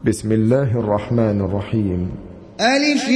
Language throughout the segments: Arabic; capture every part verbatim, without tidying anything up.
بسم الله الرحمن الرحيم. ألف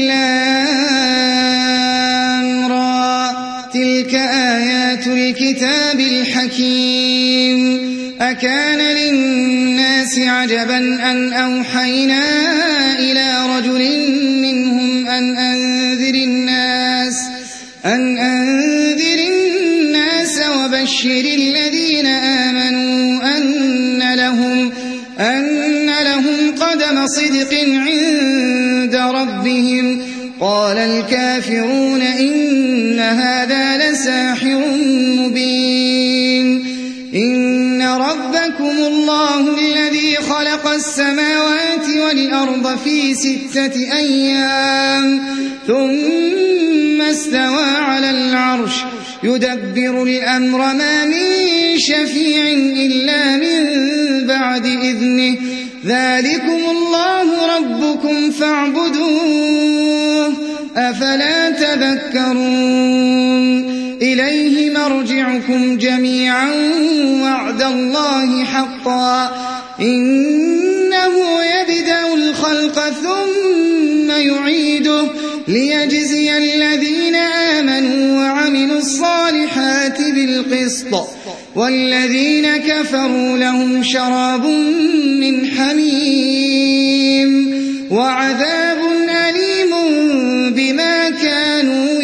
لام را، تلك آيات الكتاب الحكيم. أكان للناس عجبا أن أوحينا إلى رجل منهم أن أنذر الناس أن أنذر الناس وبشر الذين آمنوا أن لهم أن لهم قدم صدق عند ربهم. قال الكافرون إن هذا لساحر مبين. إن ربكم الله الذي خلق السماوات والأرض في ستة أيام ثم استوى على العرش يدبر الأمر ما من شفيع إلا من بعد إذنه. ذلكم الله ربكم فاعبدوه أفلا تذكرون. إليه مرجعكم جميعا وعد الله حقا إنه يبدأ الخلق ثم يعيده ليجزي الذين آمنوا وعملوا الصالحات بالقسط والذين كفروا لهم شراب من حميم وعذاب أليم بما كانوا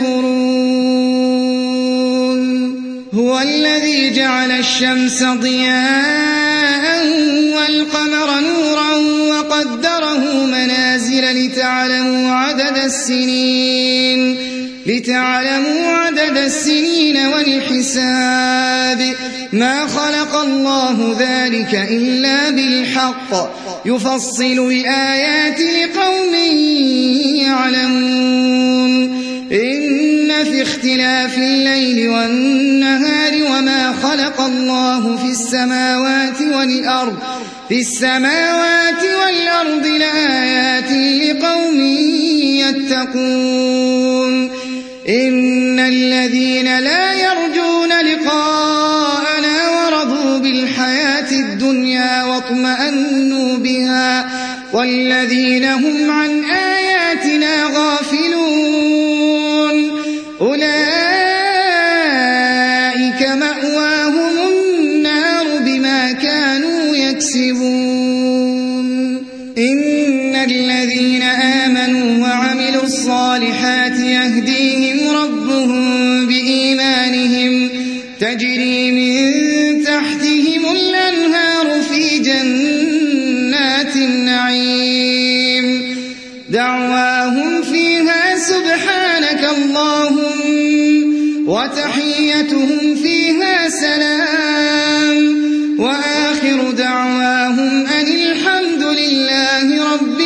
يكفرون. هو الذي جعل الشمس ضياء والقمر نورا وقدره منازل لتعلموا عدد السنين لتعلموا عدد السنين والحساب. ما خلق الله ذلك إلا بالحق يفصل الآيات لقوم يعلمون. إن في اختلاف الليل والنهار وما خلق الله في السماوات والأرض في السماوات والأرض لآيات لقوم يتقون. إن الذين لا يرجون لقاءنا ورضوا بالحياة الدنيا واطمأنوا بها والذين هم عن آياتنا غافلون أولئك مأواهم النار بما كانوا يكسبون. إن الذين آمنوا وعملوا الصالحات يهديهم ربهم بإيمانهم تجري من تحتهم الأنهار في جنات النعيم. دعواهم فيها سبحانك اللهم وتحيتهم فيها سلام وآخر دعواهم أن الحمد لله رب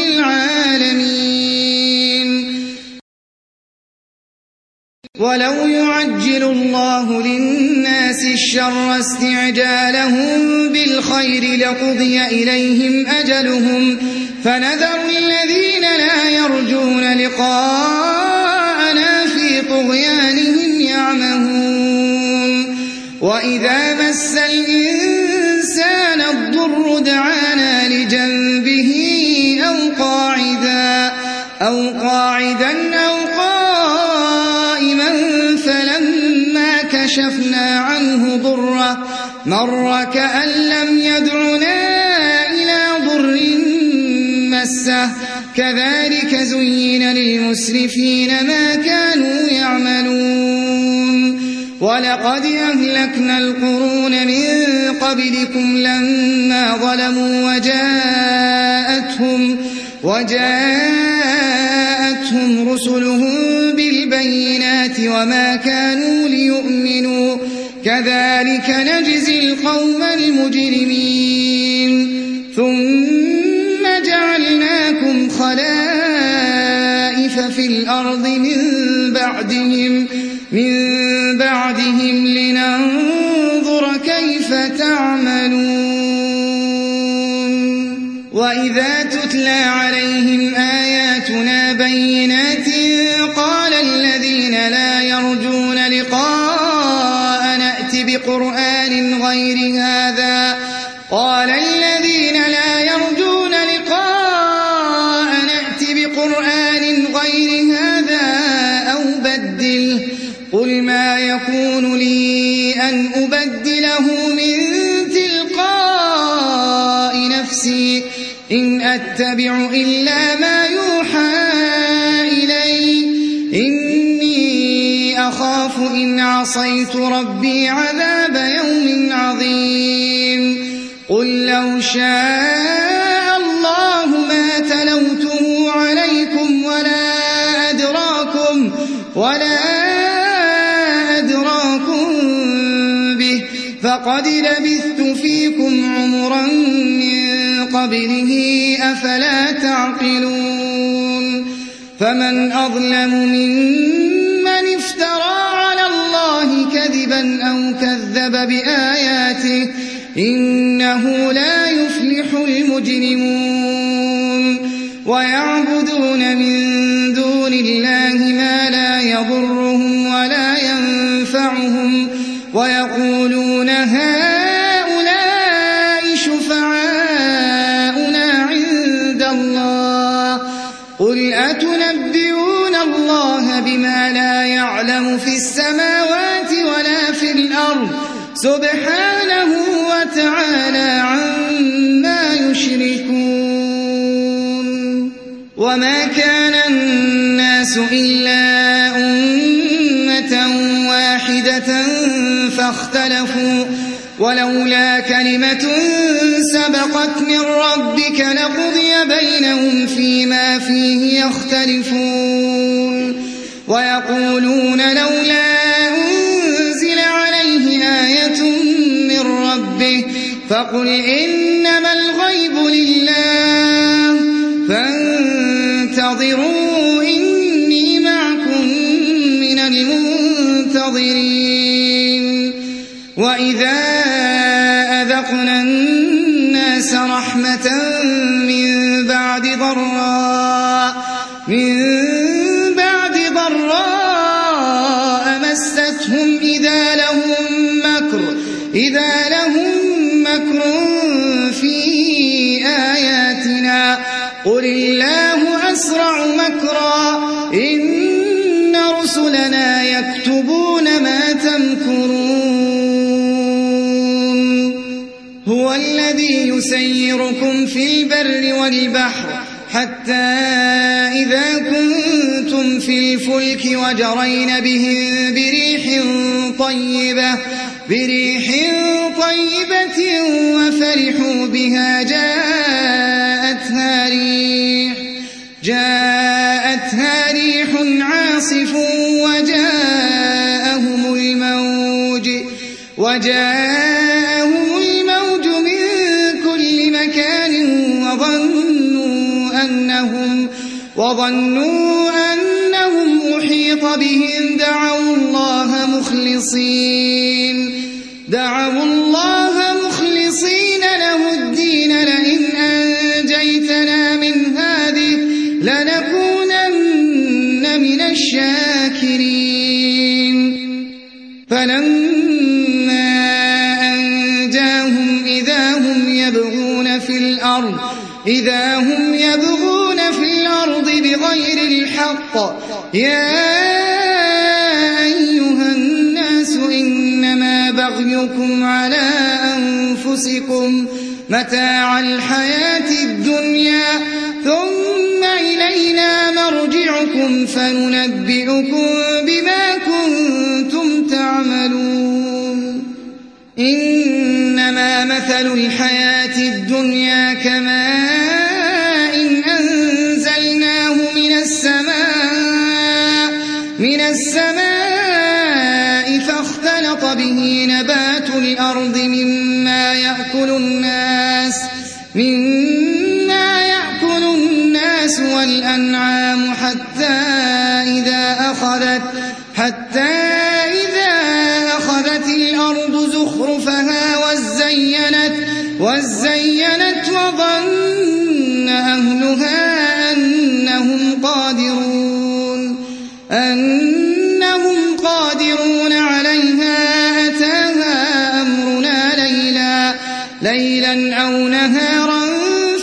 العالمين. ولو يعجل الله للناس الشر استعجالهم بالخير لقضي إليهم أجلهم فنذر الذين لا يرجون لقاءنا في طغيانهم يعمهون. وإذا مس الإنسان الضر دعانا لجنبه أو قاعدا أو قاعدا أو قائما فلما كشفنا عنه ضره مر كأن لم يدعنا إلى ضر مسه. كذلك زين للمسرفين ما كانوا يعملون. ولقد أهلكنا القرون من قبلكم لما ظلموا وجاءتهم وجاءتهم رسلهم بالبينات وما كانوا ليؤمنوا كذلك نجزي القوم المجرمين. ثم جعلناكم خلائف في الأرض من بعدهم من بعدهم لننظر كيف تعملون. وإذا تتلى عليهم آياتنا بينات قال الذين لا يرجون لقاء نأت بقرآن غير هذا قال الذين لا يرجون لقاء يكون لي أن أبدله من تلقاء نفسي إن أتبع إلا ما يوحى إلي إني أخاف إن عصيت ربي عذاب يوم عظيم قل لو شاء الله ما تلوته عليكم ولا أدراكم ولا أدراكم به فقد لبثت فيكم عمرا من قبله أفلا تعقلون فمن أظلم ممن افترى على الله كذبا أو كذب بآياته إنه لا يفلح المجرمون ويعبدون من دون الله ما لا يضرهم ولا ينفعهم ويقولون هؤلاء شفعاؤنا عند الله قل أتنبئون الله بما لا يعلم في السماوات ولا في الأرض سبحانه وتعالى عما يشركون وما كان الناس إلا أمة واحدة فاختلفوا ولولا كلمة سبقت من ربك لقضي بينهم فيما فيه يختلفون ويقولون لولا أنزل عليه آية من ربه فقل إنما الغيب لله فانتظروا إني معكم من المنتظرين وإذا أذقنا الناس رحمة من بعد ضراء من بعد ضراء مستهم إذا لهم مكر إذا لهم مكر في آياتنا قل الله أسرع مكرا إن رسلنا يكتبون ما تمكرون هو الذي يسيركم في البر والبحر حتى إذا كنتم في الفلك وجرين بهم بريح طيبة بريح طيبة وفرحوا بها جاءتها ريح جاءتها ريح عاصف وجاءهم الموج وجاءهم الموج من كل مكان وظنوا أنهم وظنوا أنهم أحيط بهم دعوا الله مخلصين دعوا الله مخلصين له الدين لئن أنجيتنا من هذه لنكونن من الشاكرين فلما أنجاهم إذا هم يبغون في الأرض إذا هم يبغون في الأرض بغير الحق يا أيها الناس إنما بغيكم على أنفسكم متاع الحياة الدنيا ثم إلينا مرجعكم فننبئكم بما كنتم تعملون إنما مثل الحياة الدنيا كماء إن أنزلناه من السماء من السماء فاختلط به نبات الأرض مما يأكل الناس مما يأكل الناس والأنعام حتى إذا أخذت حتى إذا أخذت الأرض زخرفها وزينت وزينت وظن أهلها أنهم قادرون أنهم قادرون عليها أتاها أمرنا ليلا ليلا أو نهارا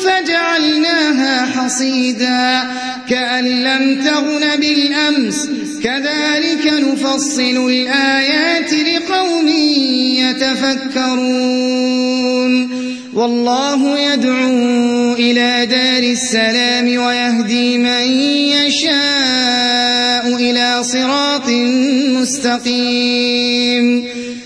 فجعلناها حصيدا كأن لم تغن بالأمس كذلك نفصل الآيات لقوم يتفكرون والله يدعو إلى دار السلام ويهدي من يشاء إلى صراط مستقيم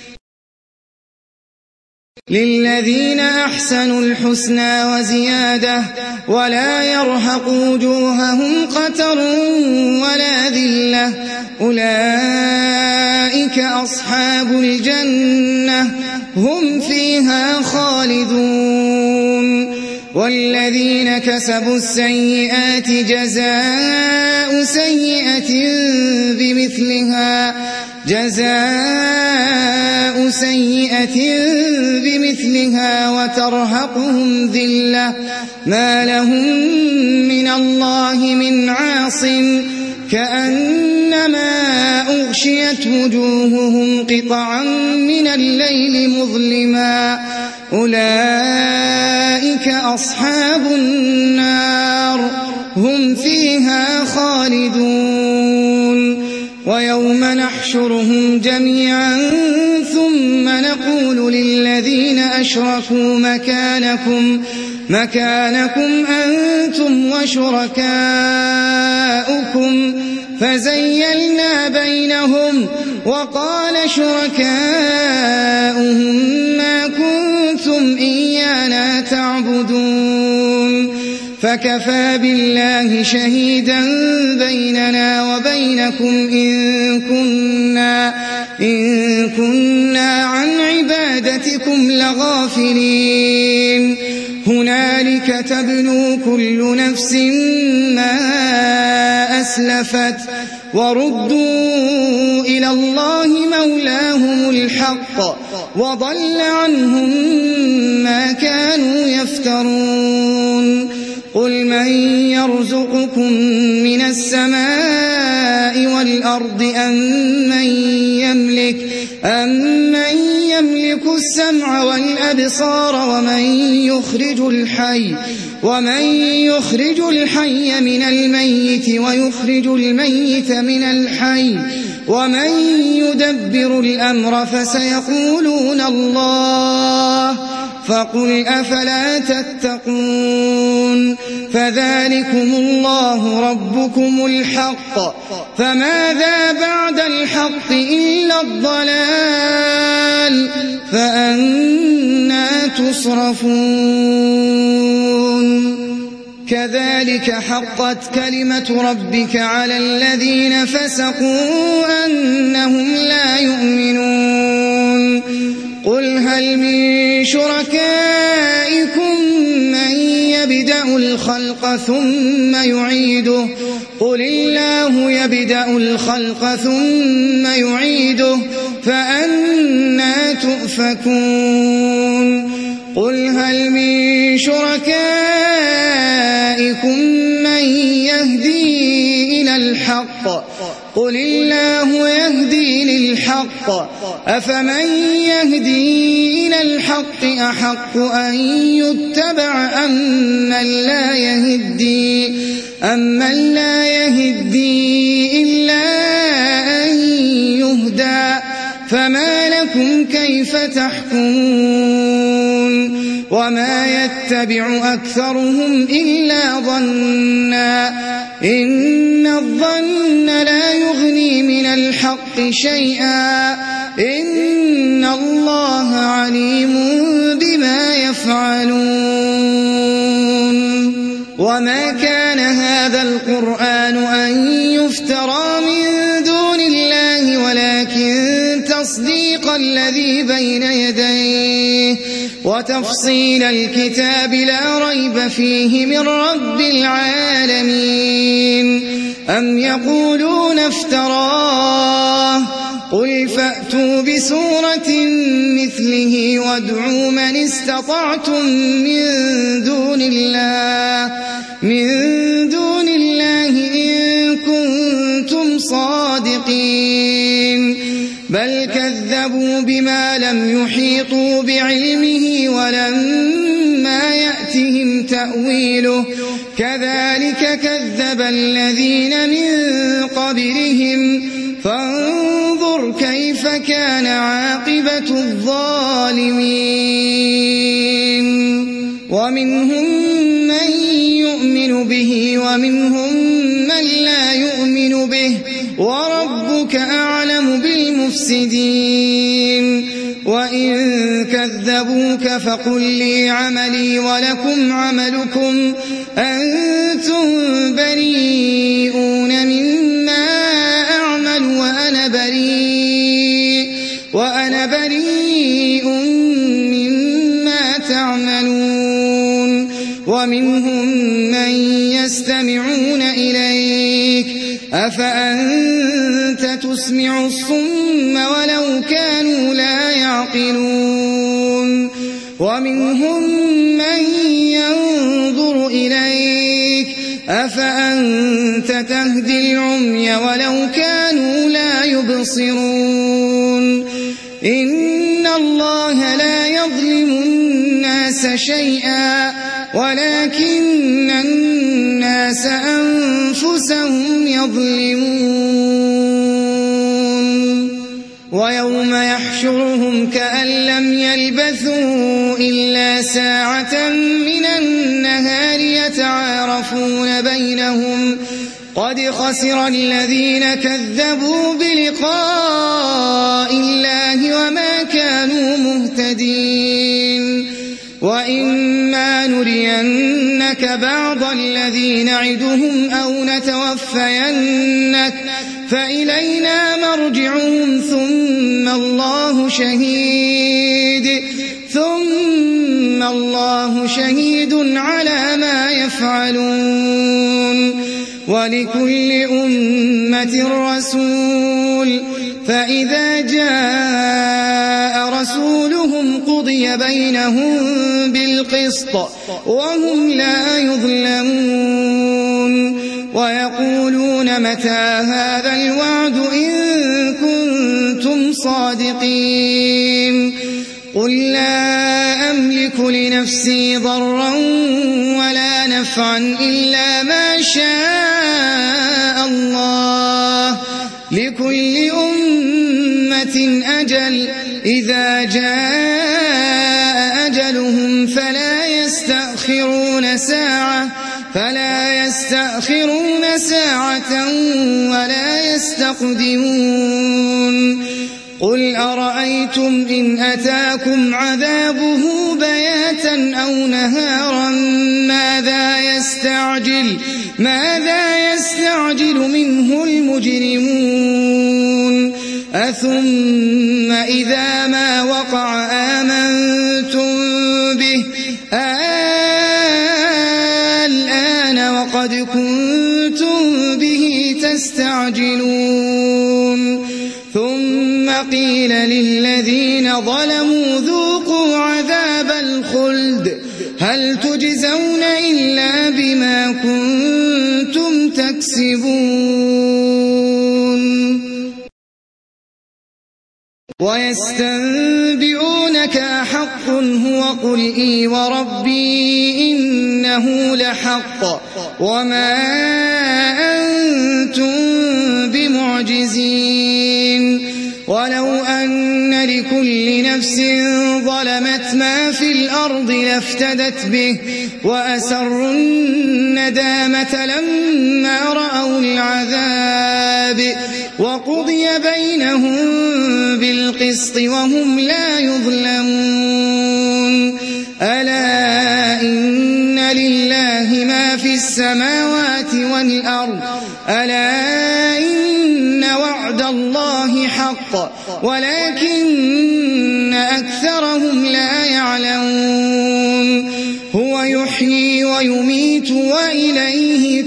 للذين أحسنوا الحسنى وزيادة ولا يرهق وجوههم قتر ولا ذلة أولئك أصحاب الجنة هم فيها خالدون والذين كسبوا السيئات جزاء سيئة بمثلها جزاء سيئة بمثلها وترهقهم ذلة ما لهم من الله من عاصم كأنما أغشيت وجوههم قطعا من الليل مظلما أولئك أصحاب النار هم فيها خالدون ويوم نحشرهم جميعا ثم نقول للذين أشركوا مكانكم مكانكم أنتم وشركاؤكم فزيلنا بينهم وقال شركاؤهم ما كنتم إيانا تعبدون فكفى بالله شهيدا بيننا وبينكم إن كنا, إن كنا عن عبادتكم لغافلين هنالك تبلو كل نفس ما أسلفت وردوا إلى الله مولاهم الحق وضل عنهم ما كانوا يفترون قل من يرزقكم من السماء والأرض أم من يملك أمن يملك السمع والأبصار ومن يخرج الحي ومن يخرج الحي من الميت ويخرج الميت من الحي ومن يدبر الأمر فسيقولون الله فقل أفلا تتقون فذلكم الله ربكم الحق فماذا بعد الحق إلا الضلال فأنى تصرفون كذلك حقت كلمة ربك على الذين فسقوا أنهم لا يؤمنون قل هل من شركائكم من يبدأ الخلق ثم يعيده قل الله يبدأ الخلق ثم يعيده فأنى تؤفكون قل هل من شركائكم من يهدي إلى الحق قل الله يهدي للحق أفمن يهدي إلى الحق أحق أن يتبع أمن لا يهدي أمن لا يهدي إلا أن يهدى فما لكم كيف تحكمون وما يتبع أكثرهم إلا ظنا إن الظن لا يغني من الحق شيئا إن الله عليم بما يفعلون وما كان هذا القرآن أن يفترى من دون الله ولكن تصديق الذي بين يديه وتفصيل الكتاب لا ريب فيه من رب العالمين أم يقولون افتراه قل فأتوا بسورة مثله وادعوا من استطعتم من دون الله من دون الله إن كنتم صادقين بل كذبوا بما لم يحيطوا بعلمه ولما يأتهم تأويله كذلك كذب الذين من قبلهم فانظر كيف كان عاقبة الظالمين ومنهم من يؤمن به ومنهم من لا يؤمن به وربك أعلم بالمفسدين وإن كذبوك فقل لي عملي ولكم عملكم أنتم بريئون مما أعمل وأنا بريء وأنا بريء مما تعملون ومنهم من يستمعون إليك أفأنت تسمع الصم ولو كانوا لا يعقلون ومنهم من ينظر إليك أفأنت تهدي العمي ولو كانوا لا يبصرون إن الله لا يظلم الناس شيئا ولكن الناس أنفسهم يظلمون ويوم يحشرهم كأن لم يلبثوا إلا ساعة من النهار يتعارفون بينهم قد خسر الذين كذبوا بلقاء الله وما كانوا مهتدين وإما نرينك بعض الذي نعدهم أو نتوفينك فإلينا مرجعهم ثم الله شهيد ثم الله شهيد على ما يفعلون ولكل أمة رسول فإذا جاء رسولهم قضي بينهم بالقسط وهم لا يظلمون ويقولون متى هذا الوعد إن كنتم صادقين قل لا أملك لنفسي ضرا ولا نفعا إلا ما شاء الله لكل أمة أجل إذا جاء أجلهم فلا يستأخرون ساعة فلا يستأخرون ساعة ولا يستقدمون قل أرأيتم إن أتاكم عذابه بياتا أو نهارا ماذا يستعجل ماذا يستعجل منه المجرمون أثم إذا ما وقع آمنتم به الآن وقد كنتم به تستعجلون ثم قيل للذين ظلموا ذوقوا عذاب الخلد هل تجزون إلا بما كنتم تكسبون ويستنبئونك أحق هو قل إي وربي إنه لحق وما أنتم بمعجزين ولو أن لكل نفس ظلمت ما في الأرض لافتدت به وأسروا الندامة لما رأوا العذاب وقضي بينهم بالقسط وهم لا يظلمون ألا إن لله ما في السماوات والأرض ألا إن وعد الله حق ولكن أكثرهم لا يعلمون هو يحيي ويميت وإليه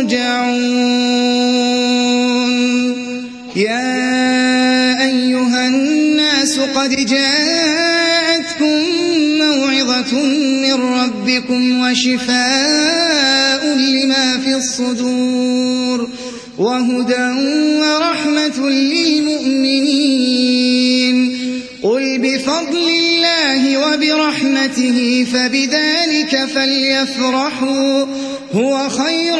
ترجعون يا أيها الناس قد جاءتكم موعظة من ربكم وشفاء لما في الصدور وهدى ورحمة للمؤمنين قل بفضل الله وبرحمته فبذلك فليفرحوا هو خير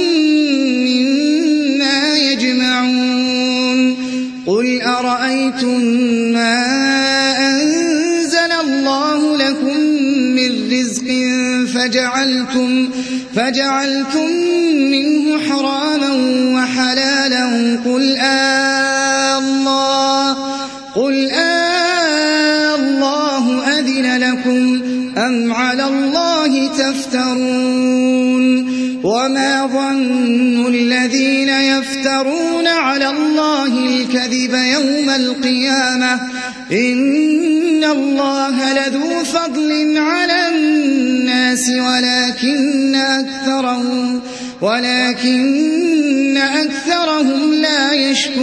مما يجمعون قل أرأيتم ما أنزل الله لكم من رزق فجعلتم, فجعلتم منه حراما وحلالا قل آه الله, قل آه الله أذن لكم أم على الله تفترون وما ظن الذين يفترون على الله الكذب يوم القيامة إن الله لذو فضل على الناس ولكن أكثرهم, ولكن أكثرهم لا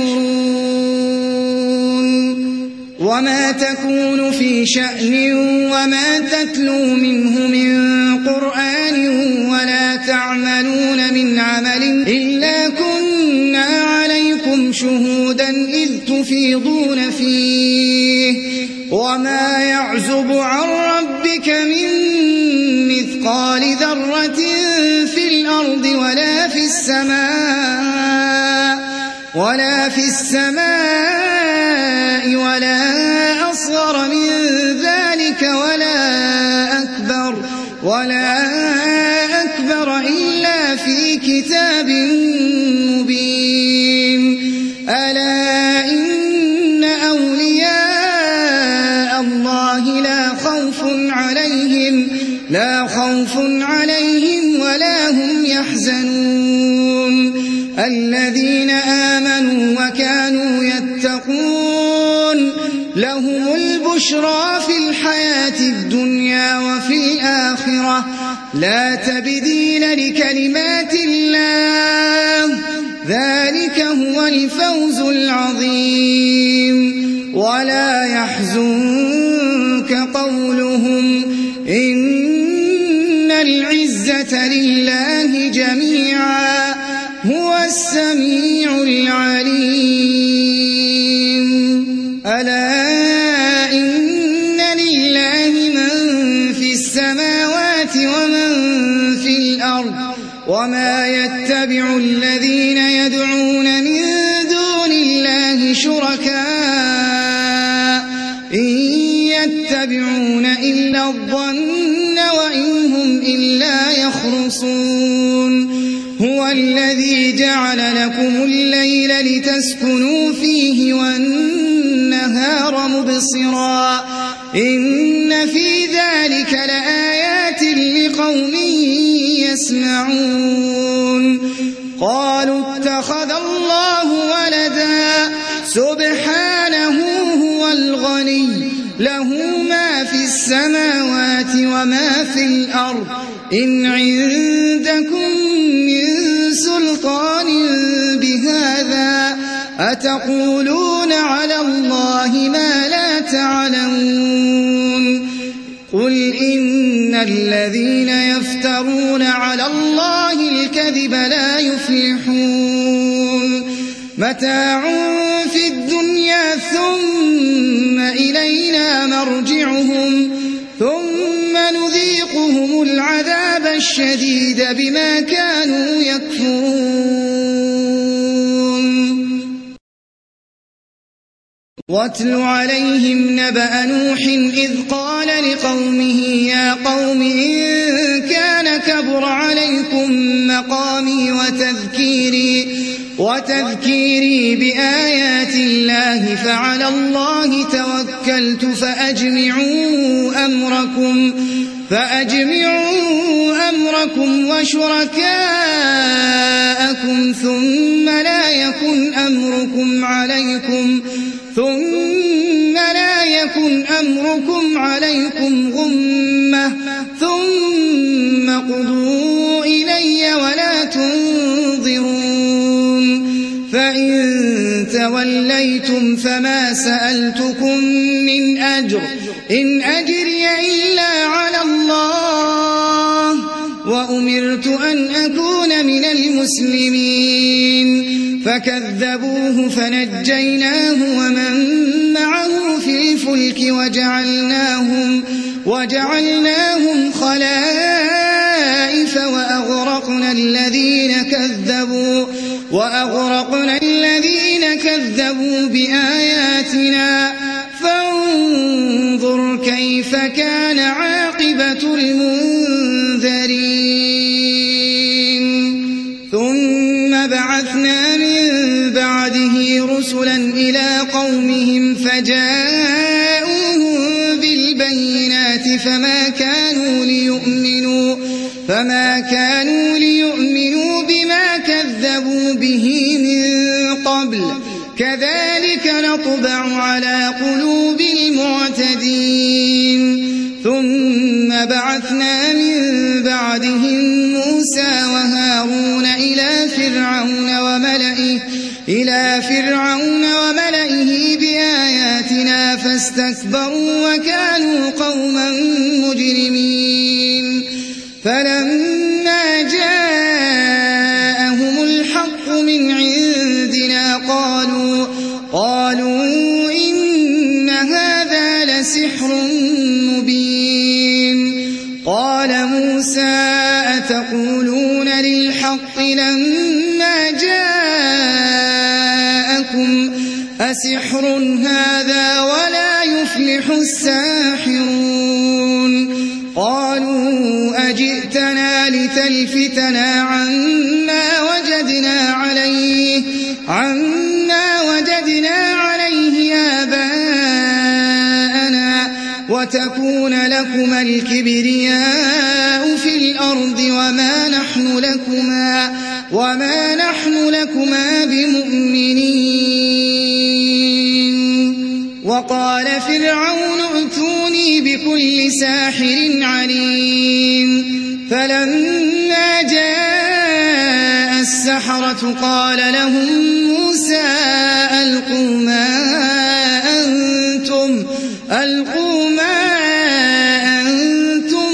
يشكرون وما تكون في شأن وما تتلو منه من قرآن ولا تعملون من عمل إلا كنا عليكم شهودا إذ تفيضون فيه وما يعزب عن ربك من مثقال ذرة في الأرض ولا في السماء ولا في السماء ولا أصغر من ذلك ولا أكبر ولا أكبر إلا في كتاب مبين ألا إن أولياء الله لا خوف عليهم لا خوف عليهم ولا هم يحزنون الذين آمنوا وكانوا يتقون لهم البشرى في الحياة الدنيا وفي الآخرة لا تبديل لكلمات الله ذلك هو الفوز العظيم ولا يحزنك قولهم إن العزة لله جميعا هو السميع العليم ألا إن لله من في السماوات ومن في الأرض وما يتبع الذين يدعون من دون الله شركاء إن يتبعون إلا الظن وإن هم إلا يخرصون هو الذي جعل لكم الليل لتسكنوا فيه والنهار مبصرا إن في ذلك لآيات لقوم يسمعون قالوا اتخذ الله ولدا سبحانه هو الغني له ما في السماوات وما في الأرض إن عندكم من سلطان بهذا أتقولون على الله ما لا تعلمون قل إن الذين يفترون على الله الكذب لا يفلحون متاع في الدنيا ثم إلينا مرجعهم ثم نذيقهم العذاب الشديد بما كانوا يكفرون واتل عليهم نبأ نوح إذ قال لقومه يا قوم إن كان كبر عليكم مقامي وتذكيري وتذكيري بآيات الله فعلى الله توكلت فأجمعوا أمركم فأجمعوا أمركم وشركاءكم ثم لا يكن أمركم عليكم ثم لا يكن أمركم عليكم غمة ثم قضوا إلي ولا تنظرون فإن توليتم فما سألتكم من أجر إن أجري إلا على الله وأمرت أن أكون من المسلمين فكذبوه فنجيناه ومن معه في الفلك وجعلناهم, وجعلناهم خلائف وأغرقنا الذين كذبوا, وأغرقنا الذين كذبوا بآياتنا فانظر كيف كان عاقبة المنذرين. ثم بعثنا من بعده رسلا إلى قومهم فجاءوهم بالبينات فما كانوا ليؤمنوا, فما كانوا ليؤمنوا بما كذبوا به من قبل كذلك نطبع على قلوب المعتدين. ثم بعثنا من بعدهم موسى وهارون إلى فرعون وملئه, إلى فرعون وملئه بآياتنا فاستكبروا وكانوا قوما مجرمين. فلما جاءهم الحق من عندنا قالوا, قالوا إن هذا لسحر مبين. قال موسى أتقولون للحق لما جاءكم أسحر هذا ولا يفلح الساحرون. قالوا أجئتنا لتلفتنا عما وجدنا عليه, عما وجدنا عليه آباءنا وتكون لكما الكبرياء في الأرض وما نحن لكما, وما نحن لكما بمؤمنين. وقال فرعون ائتوني بكل ساحر عليم. فلما جاء السحرة قال لهم موسى ألقوا ما أنتم, ألقوا ما أنتم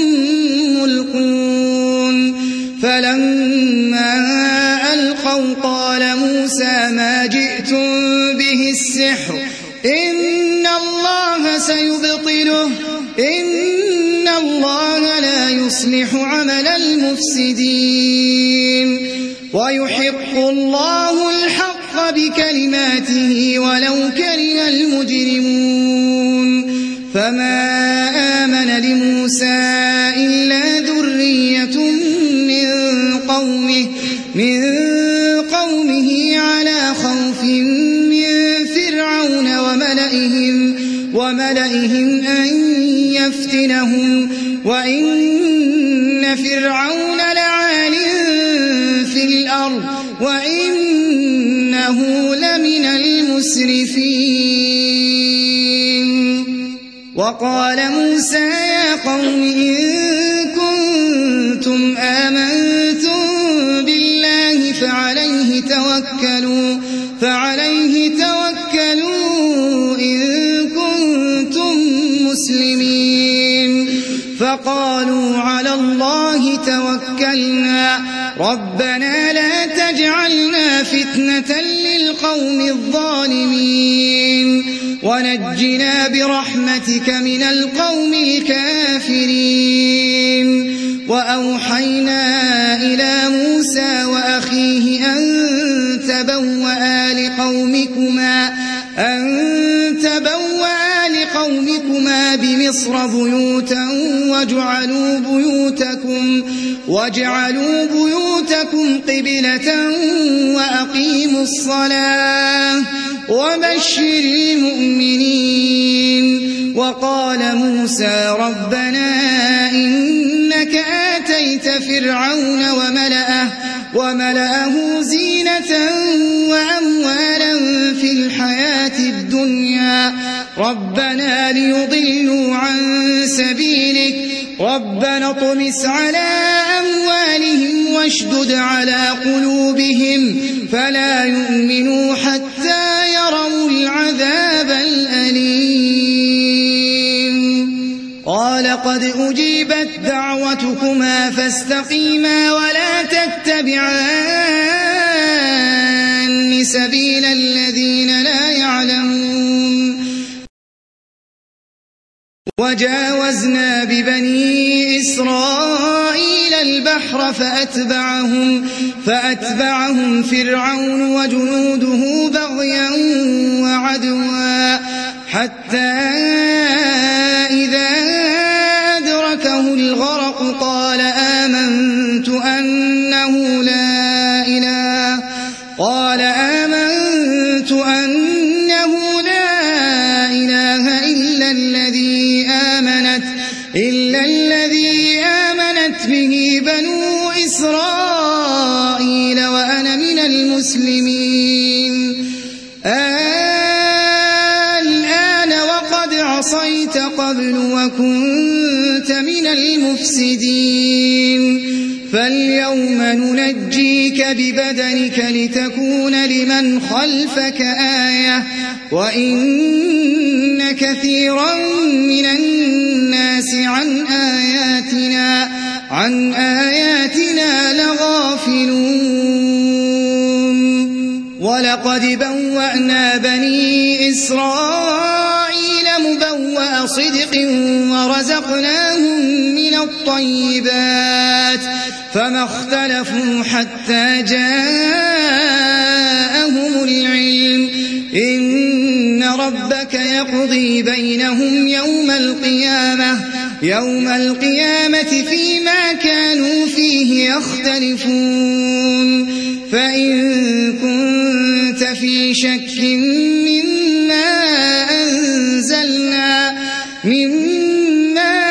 ملقون. فلما ألقوا قال موسى ما جئتم به السحر إن الله سيبطله, إن الله لا يصلح عمل المفسدين ويحق الله الحق بكلماته ولو كره المجرمون. فما آمن لموسى إلا ذرية من قومه, من قومه على خوف من فرعون وملئهم, وملئهم أن يفتنهم وإن فرعون لعال في الأرض وإنه لمن المسرفين. وقال موسى يا قوم إن كنتم آمنتم بالله فعليه توكلوا, فعليه توكلوا إن كنتم مسلمين. فقالوا على الله توكلنا ربنا لا تجعلنا فتنة للقوم الظالمين ونجنا برحمتك من القوم الكافرين. وأوحينا إلى موسى وأخيه أن تبوأ لقومكما, أن تبوأ لقومكما بمصر بيوتا وجعلوا بيوتكم, وجعلوا بيوتكم قبلة وأقيموا الصلاة وبشر المؤمنين. وقال موسى ربنا إنك آتيت فرعون وملأه, وملأه زينة وأموالا في الحياة الدنيا ربنا ليضلوا عن سبيلك ربنا اطمس على أموالهم واشدد على قلوبهم فلا يؤمنوا حتى يروا العذاب الأليم. قال قد أجيبت دعوتكما فاستقيما ولا تتبعان المن سبيل الذين لا يعلمون وجاوزنا ببني إسرائيل البحر فأتبعهم, فأتبعهم فرعون وجنوده بغيا وعدوا حتى إذا أدركه الغرق قال آمنت أنه لا إله قال آمنت أنه لا إله إلا الذي آمنت إلا الذي آمنت به بنو إسرائيل وأنا من المسلمين. الآن وقد عصيت قبل وكنت من المفسدين فاليوم ننجيك ببدنك لتكون لمن خلفك آية وإن كثيرا من الناس عن آياتنا عن آياتنا لغافلون. ولقد بوأنا بني إسرائيل مبوأ صدق ورزقناهم من الطيبات فما اختلفوا حتى جاءهم العلم إن ربك يقضي بينهم يوم القيامة يوم القيامة فيما كانوا فيه يختلفون. فإن كنت في شك مما أنزلنا مما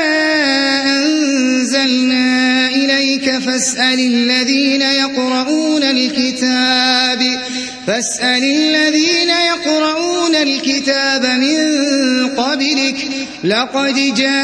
أنزلنا إليك فاسأل الذين يقرؤون الكتاب فاسأل الذين يقرؤون الكتاب من قبلك لقد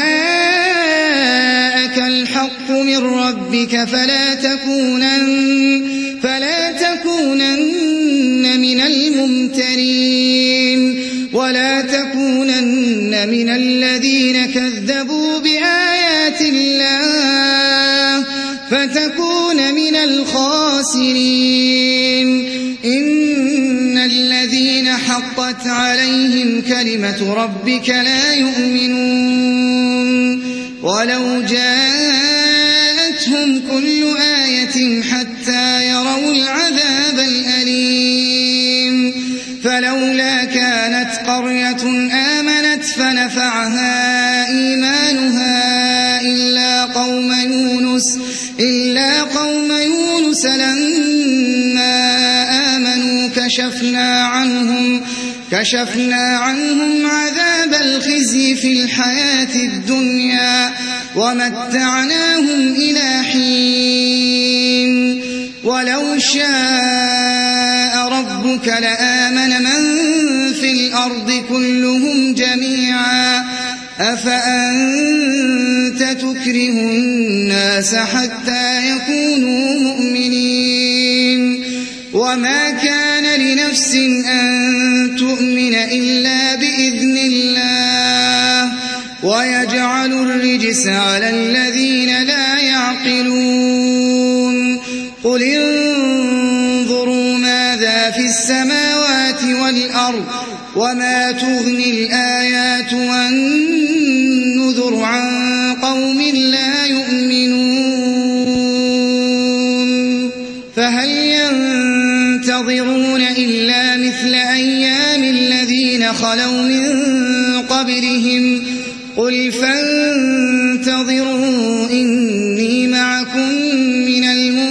جاءك الحق من ربك فلا تكونن فلا تكونن من الممترين ولا تكونن من الذين كذبوا بآيات الله فتكون من الخاسرين. إن الذين حقت عليهم كلمة ربك لا يؤمنون ولو جاءتهم كل آية حتى يروا العذاب الأليم. فلولا كانت قرية آمنت فنفعها إيمانها إلا قوم يونس إلا قوم يونس لما آمنوا كشفنا عنهم كشفنا عنهم عذاب الخزي في الحياة الدنيا ومتعناهم إلى حين. ولو شاء ربك لآمن من في الأرض كلهم جميعا أفأنت تكره الناس حتى يكونوا مؤمنين. وما كان لنفس أن تؤمن إلا بإذن الله ويجعل الرجس على الذين لا يعقلون. قل انظروا ماذا في السماوات والأرض وما تغني الآيات والنذر عن قوم لا يؤمنون. فهل ينتظرون إلا مثل أيام الذين خلوا من قبلهم قل فانتظروا إني معكم من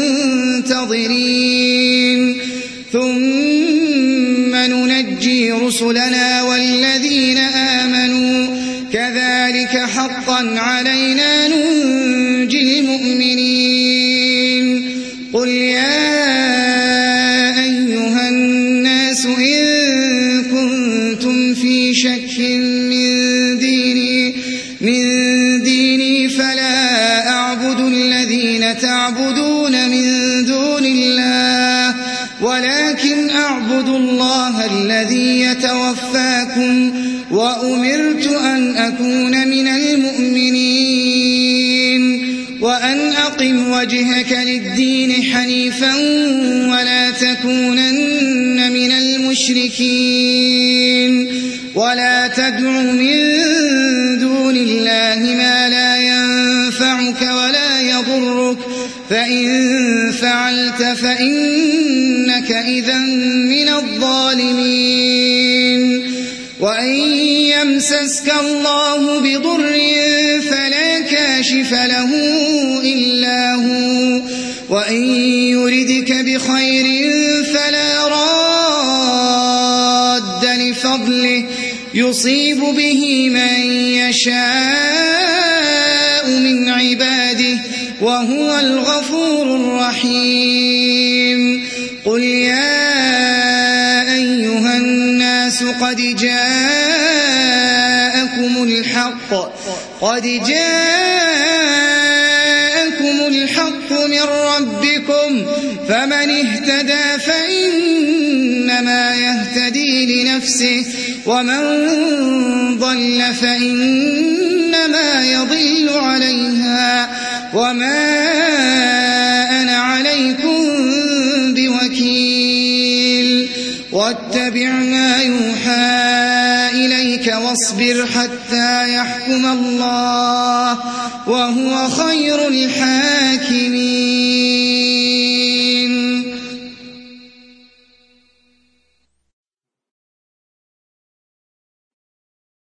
المنتظرين ثم ننجي رسلنا والذين آمنوا كذلك حقا علينا ننجي المؤمنين. قل يا أيها الناس إن كنتم في شك من ديني من ديني فلا أعبد الذين تعبدون من دون الله ولكن أعبد الله الذي يتوفاكم وأمرت أن أكون من المؤمنين وأن وأن أقم وجهك للدين حنيفا ولا تكونن من المشركين ولا تدع من دون الله ما لا ينفعك ولا يضرك فإن فعلت فإنك إذا من الظالمين وإن يمسسك الله بضر فلا كاشف له إلا هو وإن يردك بخير فلا راد لفضله يصيب به من يشاء من عباده وهو الغفور الرحيم قل يا أيها الناس قد جاءكم الحق قد جاءكم الحق من ربكم فمن اهتدى فإنما يهتدي لنفسه ومن ضل فإنما يضل عليها وما أنا عليكم بوكيل واتبع ما يوحى إليك واصبر حتى يحكم الله وهو خير الحاكمين